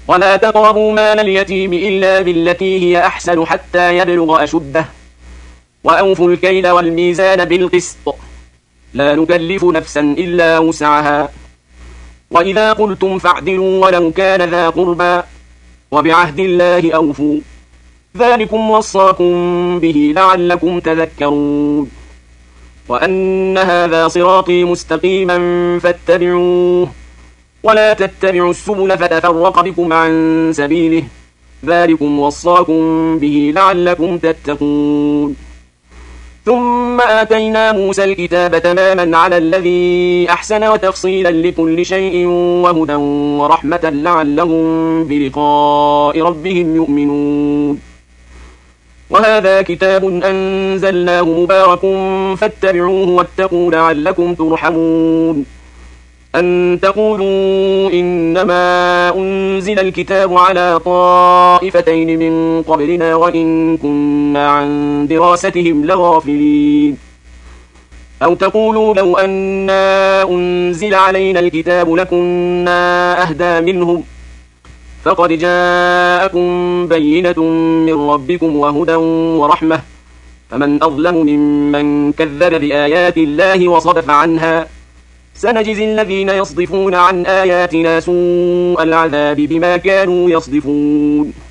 ولا تقربوا مال اليتيم إلا بالتي هي أحسن حتى يبلغ أشده وأوفوا الكيل والميزان بالقسط لا نكلف نفسا إلا وسعها وإذا قلتم فاعدلوا ولو كان ذا قربى وبعهد الله أوفوا ذلكم وصاكم به لعلكم تذكرون وأن هذا صراطي مستقيما فاتبعوه ولا تتبعوا السبل فتفرق بكم عن سبيله ذلكم وصاكم به لعلكم تتقون ثم آتينا موسى الكتاب تماما على الذي أحسن وتفصيلا لكل شيء وهدى ورحمة لعلهم بلقاء ربهم يؤمنون وهذا كتاب أنزلناه مبارك فاتبعوه واتقوا لعلكم ترحمون أن تقولوا إنما أنزل الكتاب على طائفتين من قبلنا وإن كنا عن دراستهم لغافلين أو تقولوا لو أنا أنزل علينا الكتاب لكنا أهدى منهم فقد جاءكم بينة من ربكم وهدى ورحمة فمن أظلم ممن كذب بآيات الله وصدف عنها سنجزي الذين يصدفون عن آياتنا سوء العذاب بما كانوا يصدفون